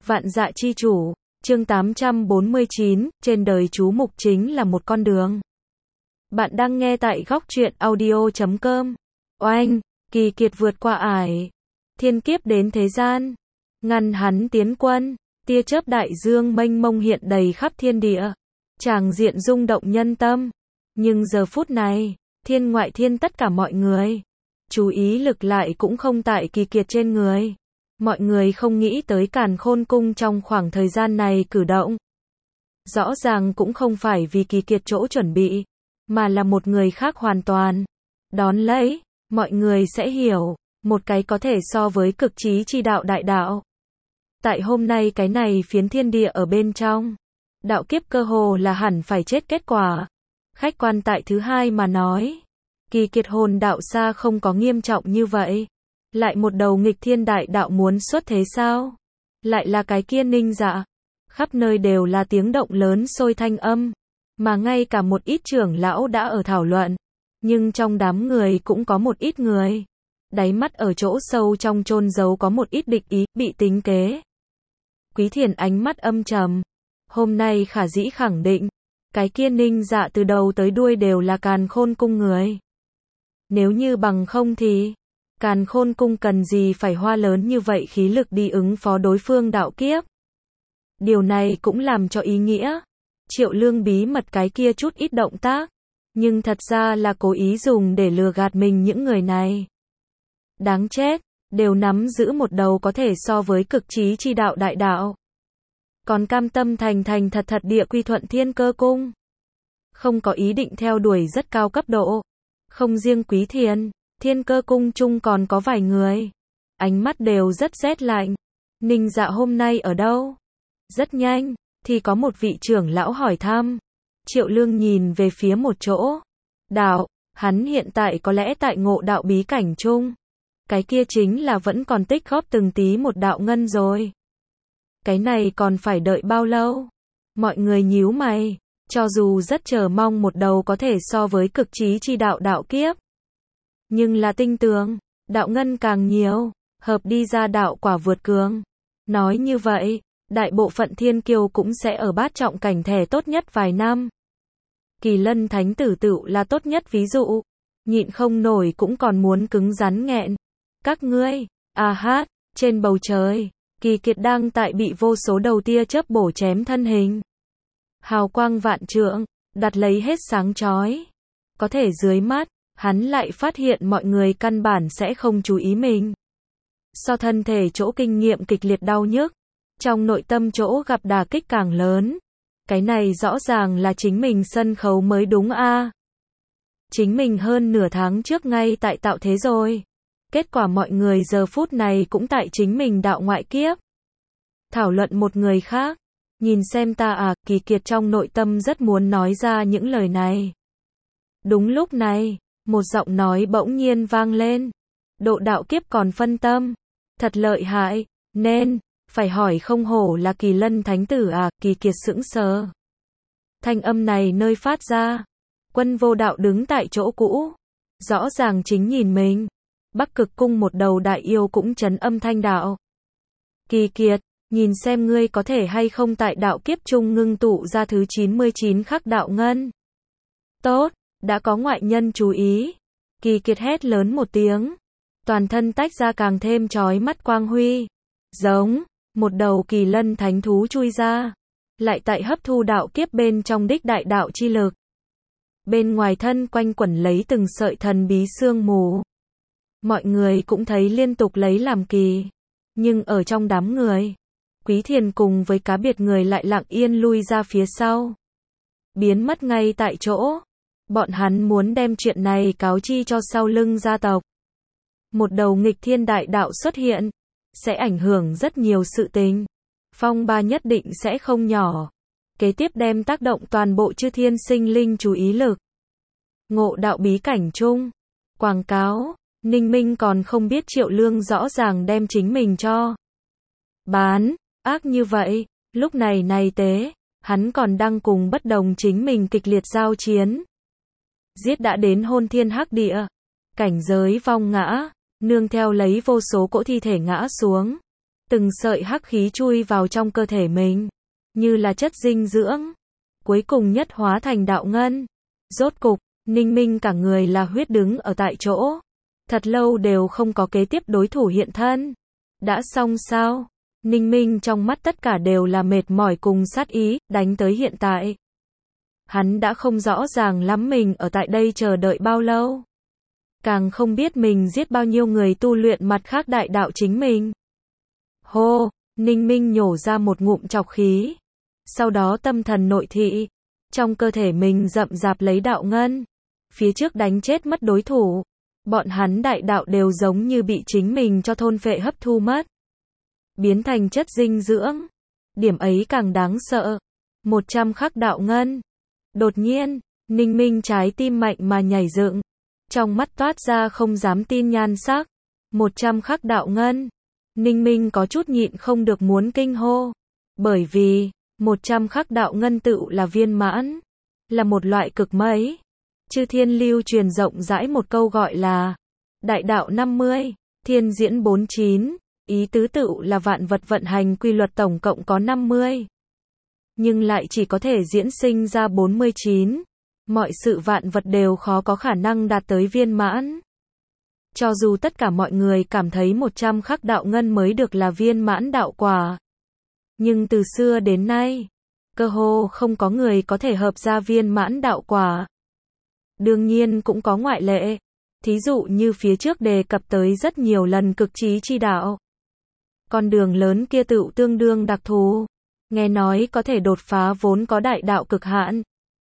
Vạn dạ chi chủ, chương 849, trên đời chú mục chính là một con đường. Bạn đang nghe tại góc truyện audio.com. Oanh, kỳ kiệt vượt qua ải, thiên kiếp đến thế gian, ngăn hắn tiến quân, tia chớp đại dương mênh mông hiện đầy khắp thiên địa, tràng diện rung động nhân tâm. Nhưng giờ phút này, thiên ngoại thiên tất cả mọi người, chú ý lực lại cũng không tại kỳ kiệt trên người. Mọi người không nghĩ tới Càn Khôn Cung trong khoảng thời gian này cử động. Rõ ràng cũng không phải vì kỳ kiệt chỗ chuẩn bị, mà là một người khác hoàn toàn. Đón lấy, mọi người sẽ hiểu, một cái có thể so với cực trí chi đạo đại đạo. Tại hôm nay cái này phiến thiên địa ở bên trong, đạo kiếp cơ hồ là hẳn phải chết kết quả. Khách quan tại thứ hai mà nói, kỳ kiệt hồn đạo xa không có nghiêm trọng như vậy. Lại một đầu nghịch thiên đại đạo muốn xuất thế sao? Lại là cái kia Ninh Dạ. Khắp nơi đều là tiếng động lớn sôi thanh âm, mà ngay cả một ít trưởng lão đã ở thảo luận. Nhưng trong đám người cũng có một ít người, đáy mắt ở chỗ sâu trong chôn giấu có một ít địch ý, bị tính kế. Quý Thiền ánh mắt âm trầm. Hôm nay khả dĩ khẳng định, cái kia Ninh Dạ từ đầu tới đuôi đều là Càn Khôn Cung người. Nếu như bằng không thì Càn Khôn Cung cần gì phải hoa lớn như vậy khí lực đi ứng phó đối phương đạo kiếp. Điều này cũng làm cho ý nghĩa Triệu Lương bí mật cái kia chút ít động tác, nhưng thật ra là cố ý dùng để lừa gạt mình những người này. Đáng chết, đều nắm giữ một đầu có thể so với cực trí chi đạo đại đạo. Còn cam tâm thành thành thật thật địa quy thuận Thiên Cơ Cung. Không có ý định theo đuổi rất cao cấp độ. Không riêng Quý Thiền, Thiên Cơ Cung chung còn có vài người. Ánh mắt đều rất rét lạnh. Ninh Dạ hôm nay ở đâu? Rất nhanh, thì có một vị trưởng lão hỏi thăm. Triệu Lương nhìn về phía một chỗ. Đạo, hắn hiện tại có lẽ tại Ngộ Đạo bí cảnh chung. Cái kia chính là vẫn còn tích góp từng tí một đạo ngân rồi. Cái này còn phải đợi bao lâu? Mọi người nhíu mày, cho dù rất chờ mong một đầu có thể so với cực trí chi đạo đạo kiếp. Nhưng là tinh tường, đạo ngân càng nhiều, hợp đi ra đạo quả vượt cường. Nói như vậy, đại bộ phận thiên kiêu cũng sẽ ở bát trọng cảnh thẻ tốt nhất vài năm. Kỳ Lân Thánh Tử Tựu là tốt nhất ví dụ. Nhịn không nổi cũng còn muốn cứng rắn nghẹn. Các ngươi, hát, trên bầu trời, Kỳ Kiệt đang tại bị vô số đầu tia chớp bổ chém thân hình. Hào quang vạn trượng, đặt lấy hết sáng chói. Có thể dưới mắt, hắn lại phát hiện mọi người căn bản sẽ không chú ý mình. So thân thể chỗ kinh nghiệm kịch liệt đau nhức, trong nội tâm chỗ gặp đả kích càng lớn. Cái này rõ ràng là chính mình sân khấu mới đúng a. Chính mình hơn nửa tháng trước ngay tại tạo thế rồi. Kết quả mọi người giờ phút này cũng tại chính mình đạo ngoại kiếp. Thảo luận một người khác. Nhìn xem ta Kỳ Kiệt trong nội tâm rất muốn nói ra những lời này. Đúng lúc này, một giọng nói bỗng nhiên vang lên. Độ đạo kiếp còn phân tâm. Thật lợi hại, nên, phải hỏi không hổ là Kỳ Lân Thánh Tử Kỳ Kiệt sững sờ. Thanh âm này nơi phát ra. Quân Vô Đạo đứng tại chỗ cũ. Rõ ràng chính nhìn mình. Bắc Cực Cung một đầu đại yêu cũng trấn âm thanh đạo. Kỳ Kiệt, nhìn xem ngươi có thể hay không tại đạo kiếp chung ngưng tụ ra thứ 99 khắc đạo ngân. Tốt, đã có ngoại nhân chú ý. Kỳ Kiệt hét lớn một tiếng. Toàn thân tách ra càng thêm chói mắt quang huy. Giống, một đầu kỳ lân thánh thú chui ra. Lại tại hấp thu đạo kiếp bên trong đích đại đạo chi lực. Bên ngoài thân quanh quẩn lấy từng sợi thần bí sương mù. Mọi người cũng thấy liên tục lấy làm kỳ. Nhưng ở trong đám người, Quý Thiền cùng với cá biệt người lại lặng yên lui ra phía sau. Biến mất ngay tại chỗ. Bọn hắn muốn đem chuyện này cáo chi cho sau lưng gia tộc. Một đầu nghịch thiên đại đạo xuất hiện, sẽ ảnh hưởng rất nhiều sự tình. Phong ba nhất định sẽ không nhỏ. Kế tiếp đem tác động toàn bộ chư thiên sinh linh chú ý lực. Ngộ Đạo bí cảnh chung. Quảng cáo. Ninh Minh còn không biết Triệu Lương rõ ràng đem chính mình cho bán, ác như vậy, lúc này tế, hắn còn đang cùng bất đồng chính mình kịch liệt giao chiến. Giết đã đến hôn thiên hắc địa, cảnh giới vong ngã, nương theo lấy vô số cỗ thi thể ngã xuống. Từng sợi hắc khí chui vào trong cơ thể mình, như là chất dinh dưỡng, cuối cùng nhất hóa thành đạo ngân. Rốt cục, Ninh Minh cả người là huyết đứng ở tại chỗ. Thật lâu đều không có kế tiếp đối thủ hiện thân. Đã xong sao? Ninh Minh trong mắt tất cả đều là mệt mỏi cùng sát ý, đánh tới hiện tại. Hắn đã không rõ ràng lắm mình ở tại đây chờ đợi bao lâu. Càng không biết mình giết bao nhiêu người tu luyện mặt khác đại đạo chính mình. Hô, Ninh Minh nhổ ra một ngụm trọc khí. Sau đó tâm thần nội thị. Trong cơ thể mình rậm rạp lấy đạo ngân. Phía trước đánh chết mất đối thủ. Bọn hắn đại đạo đều giống như bị chính mình cho thôn phệ hấp thu mất. Biến thành chất dinh dưỡng. Điểm ấy càng đáng sợ. 100 khắc đạo ngân. Đột nhiên, Ninh Minh trái tim mạnh mà nhảy dựng. Trong mắt toát ra không dám tin nhan sắc. 100 khắc đạo ngân. Ninh Minh có chút nhịn không được muốn kinh hô. Bởi vì, 100 khắc đạo ngân tựu là viên mãn. Là một loại cực mấy. Chư thiên lưu truyền rộng rãi một câu gọi là đại đạo 50, thiên diễn 49, ý tứ tựu là vạn vật vận hành quy luật tổng cộng có 50. Nhưng lại chỉ có thể diễn sinh ra 49. Mọi sự vạn vật đều khó có khả năng đạt tới viên mãn. Cho dù tất cả mọi người cảm thấy 100 khắc đạo ngân mới được là viên mãn đạo quả. Nhưng từ xưa đến nay, cơ hồ không có người có thể hợp ra viên mãn đạo quả. Đương nhiên cũng có ngoại lệ. Thí dụ như phía trước đề cập tới rất nhiều lần cực trí chi đạo. Con đường lớn kia tựu tương đương đặc thù. Nghe nói có thể đột phá vốn có đại đạo cực hạn.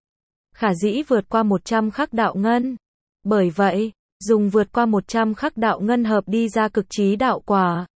Khả dĩ vượt qua 100 khắc đạo ngân. Bởi vậy, dùng vượt qua 100 khắc đạo ngân hợp đi ra cực trí đạo quả.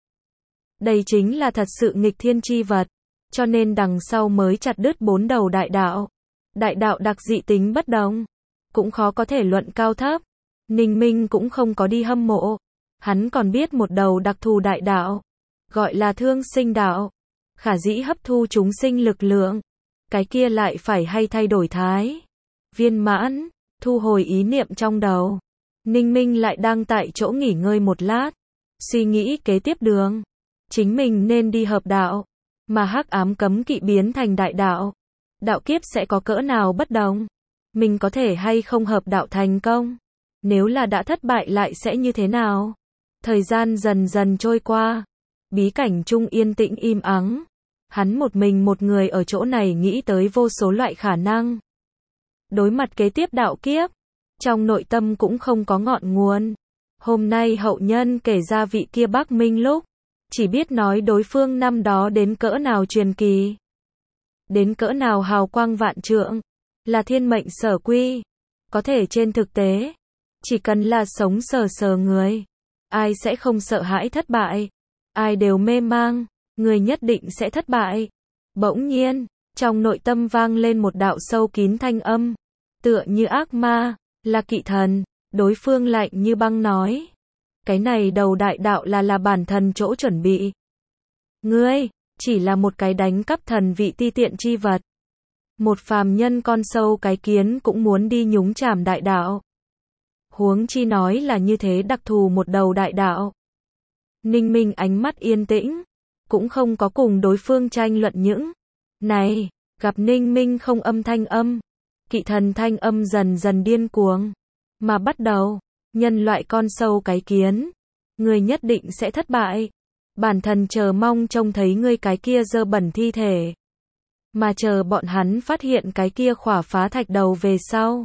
Đây chính là thật sự nghịch thiên chi vật. Cho nên đằng sau mới chặt đứt 4 đầu đại đạo. Đại đạo đặc dị tính bất đồng. Cũng khó có thể luận cao thấp. Ninh Minh cũng không có đi hâm mộ. Hắn còn biết một đầu đặc thù đại đạo. Gọi là thương sinh đạo. Khả dĩ hấp thu chúng sinh lực lượng. Cái kia lại phải hay thay đổi thái. Viên mãn, thu hồi ý niệm trong đầu. Ninh Minh lại đang tại chỗ nghỉ ngơi một lát. Suy nghĩ kế tiếp đường. Chính mình nên đi hợp đạo. Mà hắc ám cấm kỵ biến thành đại đạo. Đạo kiếp sẽ có cỡ nào bất đồng? Mình có thể hay không hợp đạo thành công? Nếu là đã thất bại lại sẽ như thế nào? Thời gian dần dần trôi qua. Bí cảnh trung yên tĩnh im ắng. Hắn một người ở chỗ này nghĩ tới vô số loại khả năng. Đối mặt kế tiếp đạo kiếp. Trong nội tâm cũng không có ngọn nguồn. Hôm nay hậu nhân kể ra vị kia Bắc Minh lúc. Chỉ biết nói đối phương năm đó đến cỡ nào truyền kỳ. Đến cỡ nào hào quang vạn trượng. Là thiên mệnh sở quy. Có thể trên thực tế. Chỉ cần là sống sờ người. Ai sẽ không sợ hãi thất bại. Ai đều mê mang. Người nhất định sẽ thất bại. Bỗng nhiên, trong nội tâm vang lên một đạo sâu kín thanh âm. Tựa như ác ma, là Kỵ Thần. Đối phương lạnh như băng nói. Cái này đầu đại đạo là bản thần chỗ chuẩn bị. Ngươi, chỉ là một cái đánh cắp thần vị ti tiện chi vật. Một phàm nhân con sâu cái kiến cũng muốn đi nhúng chàm đại đạo. Huống chi nói là như thế đặc thù một đầu đại đạo. Ninh Minh ánh mắt yên tĩnh. Cũng không có cùng đối phương tranh luận những. Này, gặp Ninh Minh không âm thanh âm. Kỵ Thần thanh âm dần dần điên cuồng. Mà bắt đầu, nhân loại con sâu cái kiến. Ngươi nhất định sẽ thất bại. Bản thần chờ mong trông thấy ngươi cái kia dơ bẩn thi thể. Mà chờ bọn hắn phát hiện cái kia khỏa phá thạch đầu về sau.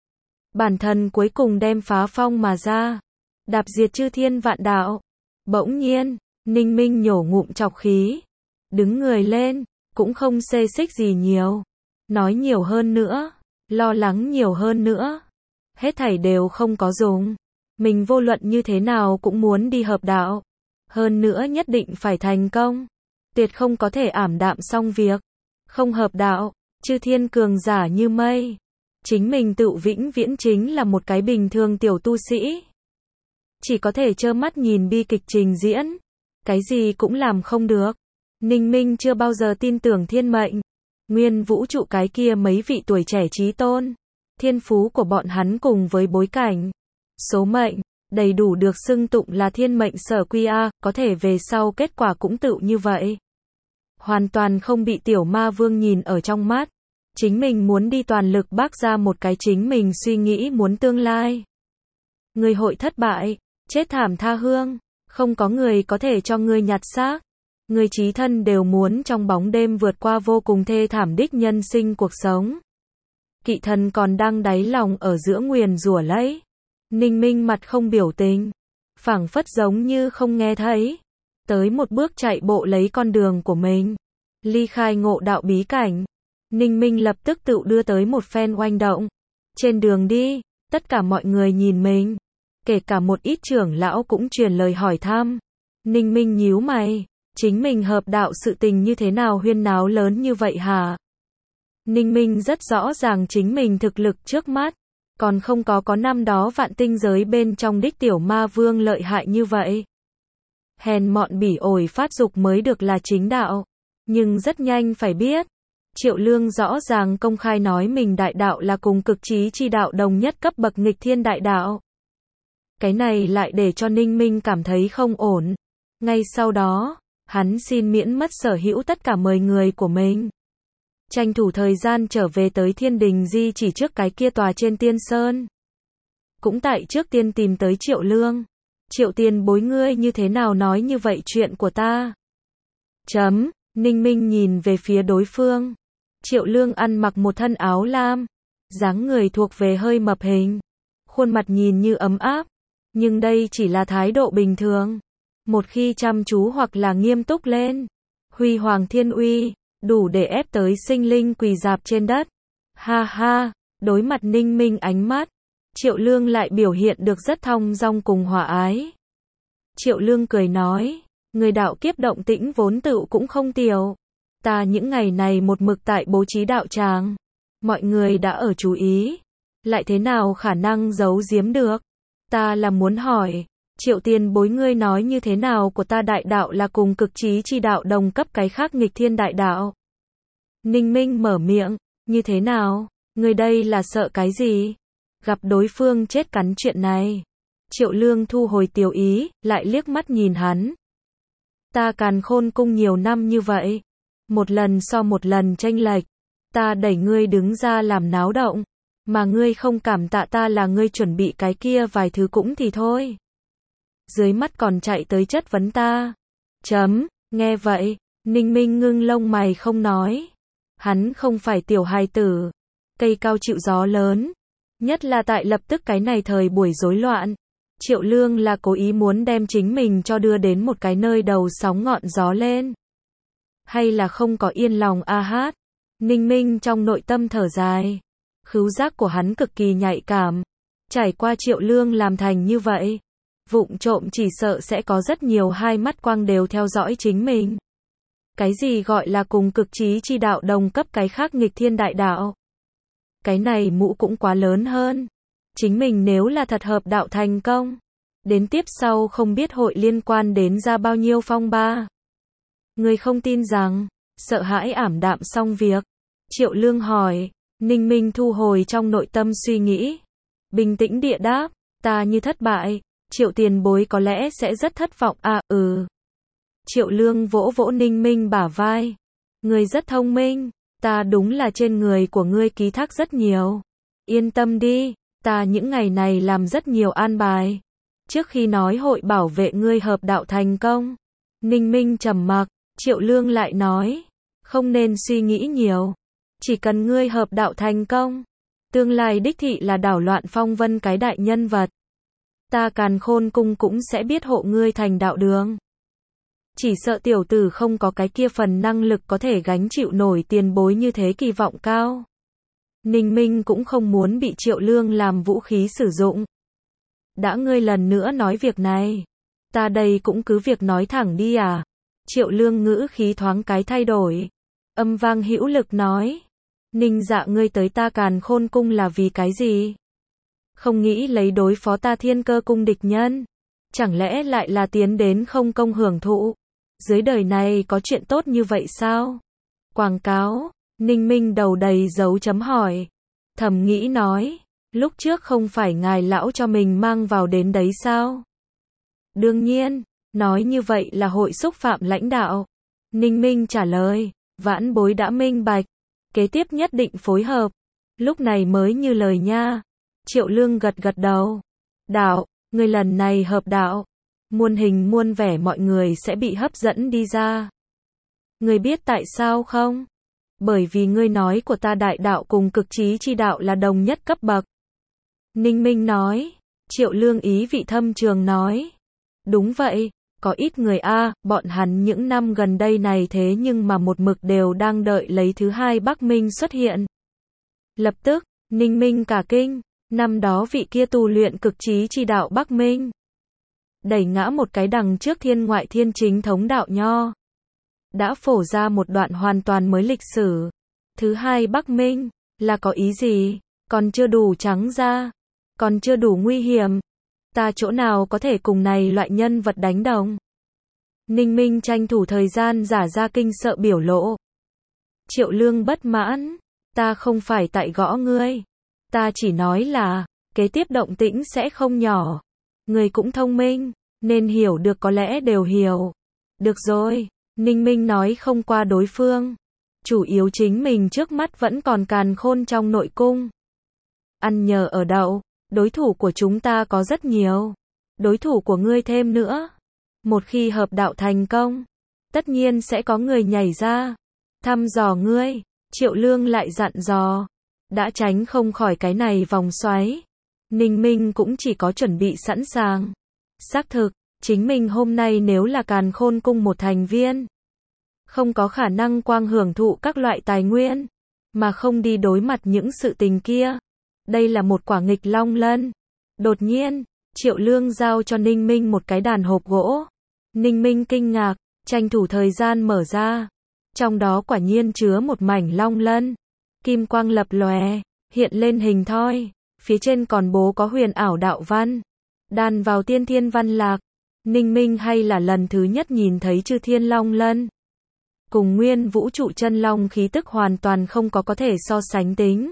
Bản thần cuối cùng đem phá phong mà ra. Đạp diệt chư thiên vạn đạo. Bỗng nhiên, Ninh Minh nhổ ngụm trọc khí. Đứng người lên, cũng không xê xích gì nhiều. Nói nhiều hơn nữa. Lo lắng nhiều hơn nữa. Hết thảy đều không có dùng. Mình vô luận như thế nào cũng muốn đi hợp đạo. Hơn nữa nhất định phải thành công. Tuyệt không có thể ảm đạm xong việc. Không hợp đạo, chư thiên cường giả như mây. Chính mình tự vĩnh viễn chính là một cái bình thường tiểu tu sĩ. Chỉ có thể trơ mắt nhìn bi kịch trình diễn. Cái gì cũng làm không được. Ninh Minh chưa bao giờ tin tưởng thiên mệnh. Nguyên vũ trụ cái kia mấy vị tuổi trẻ trí tôn. Thiên phú của bọn hắn cùng với bối cảnh. Số mệnh, đầy đủ được xưng tụng là thiên mệnh sở quy a, có thể về sau kết quả cũng tựu như vậy. Hoàn toàn không bị tiểu ma vương nhìn ở trong mắt. Chính mình muốn đi toàn lực bác ra một cái chính mình suy nghĩ muốn tương lai. Người hội thất bại, chết thảm tha hương, không có người có thể cho ngươi nhặt xác. Người chí thân đều muốn trong bóng đêm vượt qua vô cùng thê thảm đích nhân sinh cuộc sống. Kỵ thần còn đang đáy lòng ở giữa nguyền rủa lấy. Ninh Minh mặt không biểu tình, phảng phất giống như không nghe thấy. Tới một bước chạy bộ lấy con đường của mình. Ly khai ngộ đạo bí cảnh. Ninh Minh lập tức tự đưa tới một phen oanh động. Trên đường đi, tất cả mọi người nhìn mình. Kể cả một ít trưởng lão cũng truyền lời hỏi thăm. Ninh Minh nhíu mày. Chính mình hợp đạo sự tình như thế nào huyên náo lớn như vậy hả? Ninh Minh rất rõ ràng chính mình thực lực trước mắt. Còn không có năm đó vạn tinh giới bên trong đích tiểu ma vương lợi hại như vậy. Hèn mọn bỉ ổi phát dục mới được là chính đạo. Nhưng rất nhanh phải biết. Triệu Lương rõ ràng công khai nói mình đại đạo là cùng cực trí chi đạo đồng nhất cấp bậc nghịch thiên đại đạo. Cái này lại để cho Ninh Minh cảm thấy không ổn. Ngay sau đó, hắn xin miễn mất sở hữu tất cả 10 người của mình. Tranh thủ thời gian trở về tới Thiên Đình Di chỉ trước cái kia tòa trên Tiên Sơn. Cũng tại trước tiên tìm tới Triệu Lương. Triệu tiền bối ngươi như thế nào nói như vậy chuyện của ta? Ninh Minh nhìn về phía đối phương. Triệu Lương ăn mặc một thân áo lam. Dáng người thuộc về hơi mập hình. Khuôn mặt nhìn như ấm áp. Nhưng đây chỉ là thái độ bình thường. Một khi chăm chú hoặc là nghiêm túc lên. Huy hoàng thiên uy. Đủ để ép tới sinh linh quỳ dạp trên đất. Ha ha, đối mặt Ninh Minh ánh mắt. Triệu Lương lại biểu hiện được rất thong dong cùng hòa ái. Triệu Lương cười nói. Người đạo kiếp động tĩnh vốn tựu cũng không tiểu. Ta những ngày này một mực tại bố trí đạo tràng. Mọi người đã ở chú ý. Lại thế nào khả năng giấu giếm được? Ta là muốn hỏi. Triệu tiền bối ngươi nói như thế nào của ta đại đạo là cùng cực trí chi đạo đồng cấp cái khác nghịch thiên đại đạo? Ninh Minh mở miệng. Như thế nào? Ngươi đây là sợ cái gì? Gặp đối phương chết cắn chuyện này. Triệu Lương thu hồi tiểu ý, lại liếc mắt nhìn hắn. Ta Càn Khôn cung nhiều năm như vậy. Một lần so một lần chênh lệch. Ta đẩy ngươi đứng ra làm náo động. Mà ngươi không cảm tạ ta là ngươi chuẩn bị cái kia vài thứ cũng thì thôi. Dưới mắt còn chạy tới chất vấn ta. Nghe vậy, Ninh Minh ngưng lông mày không nói. Hắn không phải tiểu hài tử. Cây cao chịu gió lớn. Nhất là tại lập tức cái này thời buổi rối loạn. Triệu Lương là cố ý muốn đem chính mình cho đưa đến một cái nơi đầu sóng ngọn gió lên. Hay là không có yên lòng a hát. Ninh Minh trong nội tâm thở dài. Khứu giác của hắn cực kỳ nhạy cảm. Trải qua Triệu Lương làm thành như vậy. Vụng trộm chỉ sợ sẽ có rất nhiều hai mắt quang đều theo dõi chính mình. Cái gì gọi là cùng cực trí chi đạo đồng cấp cái khác nghịch thiên đại đạo? Cái này mũ cũng quá lớn hơn. Chính mình nếu là thật hợp đạo thành công. Đến tiếp sau không biết hội liên quan đến ra bao nhiêu phong ba. Người không tin rằng, sợ hãi ảm đạm xong việc. Triệu Lương hỏi, Ninh Minh thu hồi trong nội tâm suy nghĩ. Bình tĩnh địa đáp, ta như thất bại. Triệu tiền bối có lẽ sẽ rất thất vọng Triệu Lương vỗ vỗ Ninh Minh bả vai. Ngươi rất thông minh, ta đúng là trên người của ngươi ký thác rất nhiều. Yên tâm đi, ta những ngày này làm rất nhiều an bài. Trước khi nói hội bảo vệ ngươi hợp đạo thành công. Ninh Minh trầm mặc, Triệu Lương lại nói. Không nên suy nghĩ nhiều. Chỉ cần ngươi hợp đạo thành công. Tương lai đích thị là đảo loạn phong vân cái đại nhân vật. Ta Càn Khôn cung cũng sẽ biết hộ ngươi thành đạo đường. Chỉ sợ tiểu tử không có cái kia phần năng lực có thể gánh chịu nổi tiền bối như thế kỳ vọng cao. Ninh Minh cũng không muốn bị Triệu Lương làm vũ khí sử dụng. Đã ngươi lần nữa nói việc này. Ta đây cũng cứ việc nói thẳng đi à. Triệu Lương ngữ khí thoáng cái thay đổi. Âm vang hữu lực nói. Ninh dạ ngươi tới ta Càn Khôn cung là vì cái gì? Không nghĩ lấy đối phó ta Thiên Cơ cung địch nhân. Chẳng lẽ lại là tiến đến không công hưởng thụ? Dưới đời này có chuyện tốt như vậy sao? Quảng cáo. Ninh Minh đầu đầy dấu chấm hỏi. Thầm nghĩ nói. Lúc trước không phải ngài lão cho mình mang vào đến đấy sao? Đương nhiên, nói như vậy là hội xúc phạm lãnh đạo. Ninh Minh trả lời, vãn bối đã minh bạch, kế tiếp nhất định phối hợp. Lúc này mới như lời nha. Triệu Lương gật gật đầu. Đạo, người lần này hợp đạo, muôn hình muôn vẻ mọi người sẽ bị hấp dẫn đi ra. Người biết tại sao không? Bởi vì ngươi nói của ta đại đạo cùng cực trí chi đạo là đồng nhất cấp bậc. Ninh Minh nói. Triệu Lương ý vị thâm trường nói. Đúng vậy, có ít người bọn hắn những năm gần đây này thế nhưng mà một mực đều đang đợi lấy thứ hai Bắc Minh xuất hiện. Lập tức, Ninh Minh cả kinh, năm đó vị kia tu luyện cực trí chi đạo Bắc Minh. Đẩy ngã một cái đằng trước thiên ngoại thiên chính thống đạo nho. Đã phổ ra một đoạn hoàn toàn mới lịch sử. Thứ hai Bắc Minh, là có ý gì? Còn chưa đủ trắng ra. Còn chưa đủ nguy hiểm. Ta chỗ nào có thể cùng này loại nhân vật đánh đồng? Ninh Minh tranh thủ thời gian giả ra kinh sợ biểu lộ. Triệu Lương bất mãn. Ta không phải tại gõ ngươi. Ta chỉ nói là, kế tiếp động tĩnh sẽ không nhỏ. Ngươi cũng thông minh, nên hiểu được có lẽ đều hiểu. Được rồi, Ninh Minh nói không qua đối phương. Chủ yếu chính mình trước mắt vẫn còn càn khôn trong nội cung. Ăn nhờ ở đậu, đối thủ của chúng ta có rất nhiều. Đối thủ của ngươi thêm nữa. Một khi hợp đạo thành công, tất nhiên sẽ có người nhảy ra. Thăm dò ngươi, Triệu Lương lại dặn dò. Đã tránh không khỏi cái này vòng xoáy. Ninh Minh cũng chỉ có chuẩn bị sẵn sàng. Xác thực, chính mình hôm nay nếu là càn khôn cung một thành viên, không có khả năng quang hưởng thụ các loại tài nguyên, mà không đi đối mặt những sự tình kia. Đây là một quả nghịch long lân. Đột nhiên, Triệu Lương giao cho Ninh Minh một cái đàn hộp gỗ. Ninh Minh kinh ngạc, tranh thủ thời gian mở ra. Trong đó quả nhiên chứa một mảnh long lân. Kim quang lập lòe, hiện lên hình thoi. Phía trên còn bố có huyền ảo đạo văn. Đan vào tiên thiên văn lạc. Ninh Minh hay là lần thứ nhất nhìn thấy chư thiên long lân. Cùng nguyên vũ trụ chân long khí tức hoàn toàn không có thể so sánh tính.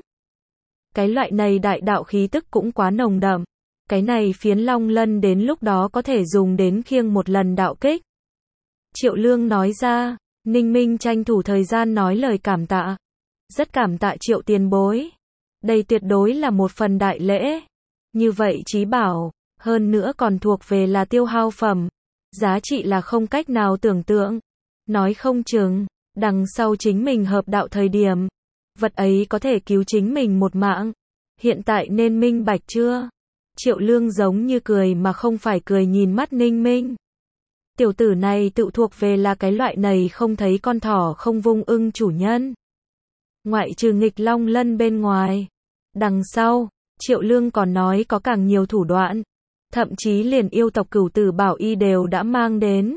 Cái loại này đại đạo khí tức cũng quá nồng đậm. Cái này phiến long lân đến lúc đó có thể dùng đến khiêng một lần đạo kích. Triệu Lương nói ra, Ninh Minh tranh thủ thời gian nói lời cảm tạ. Rất cảm tạ Triệu tiền bối. Đây tuyệt đối là một phần đại lễ. Như vậy chí bảo, hơn nữa còn thuộc về là tiêu hao phẩm. Giá trị là không cách nào tưởng tượng. Nói không chừng, đằng sau chính mình hợp đạo thời điểm, vật ấy có thể cứu chính mình một mạng. Hiện tại nên minh bạch chưa? Triệu Lương giống như cười mà không phải cười nhìn mắt Ninh Minh. Tiểu tử này tự thuộc về là cái loại này không thấy con thỏ không vung ưng chủ nhân. Ngoại trừ nghịch long lân bên ngoài. Đằng sau, Triệu Lương còn nói có càng nhiều thủ đoạn. Thậm chí liền yêu tộc Cửu Tử Bảo Y đều đã mang đến.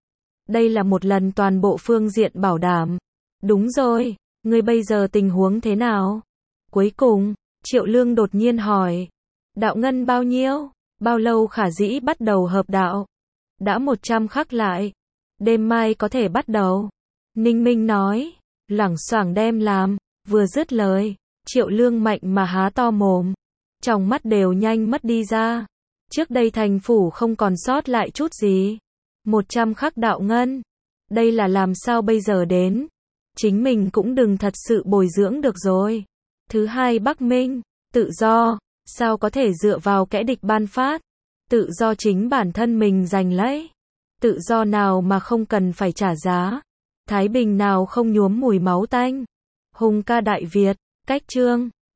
Đây là một lần toàn bộ phương diện bảo đảm. Đúng rồi, ngươi bây giờ tình huống thế nào? Cuối cùng, Triệu Lương đột nhiên hỏi. Đạo ngân bao nhiêu? Bao lâu khả dĩ bắt đầu hợp đạo? Đã 100 khắc lại. Đêm mai có thể bắt đầu. Ninh Minh nói. Loảng xoảng đem làm. Vừa dứt lời, Triệu Lương mạnh mà há to mồm. Trong mắt đều nhanh mất đi ra. Trước đây thành phủ không còn sót lại chút gì. 100 khắc đạo ngân. Đây là làm sao bây giờ đến? Chính mình cũng đừng thật sự bồi dưỡng được rồi. Thứ hai Bắc Minh, tự do, sao có thể dựa vào kẻ địch ban phát? Tự do chính bản thân mình giành lấy. Tự do nào mà không cần phải trả giá? Thái bình nào không nhuốm mùi máu tanh? Hùng ca Đại Việt, cách chương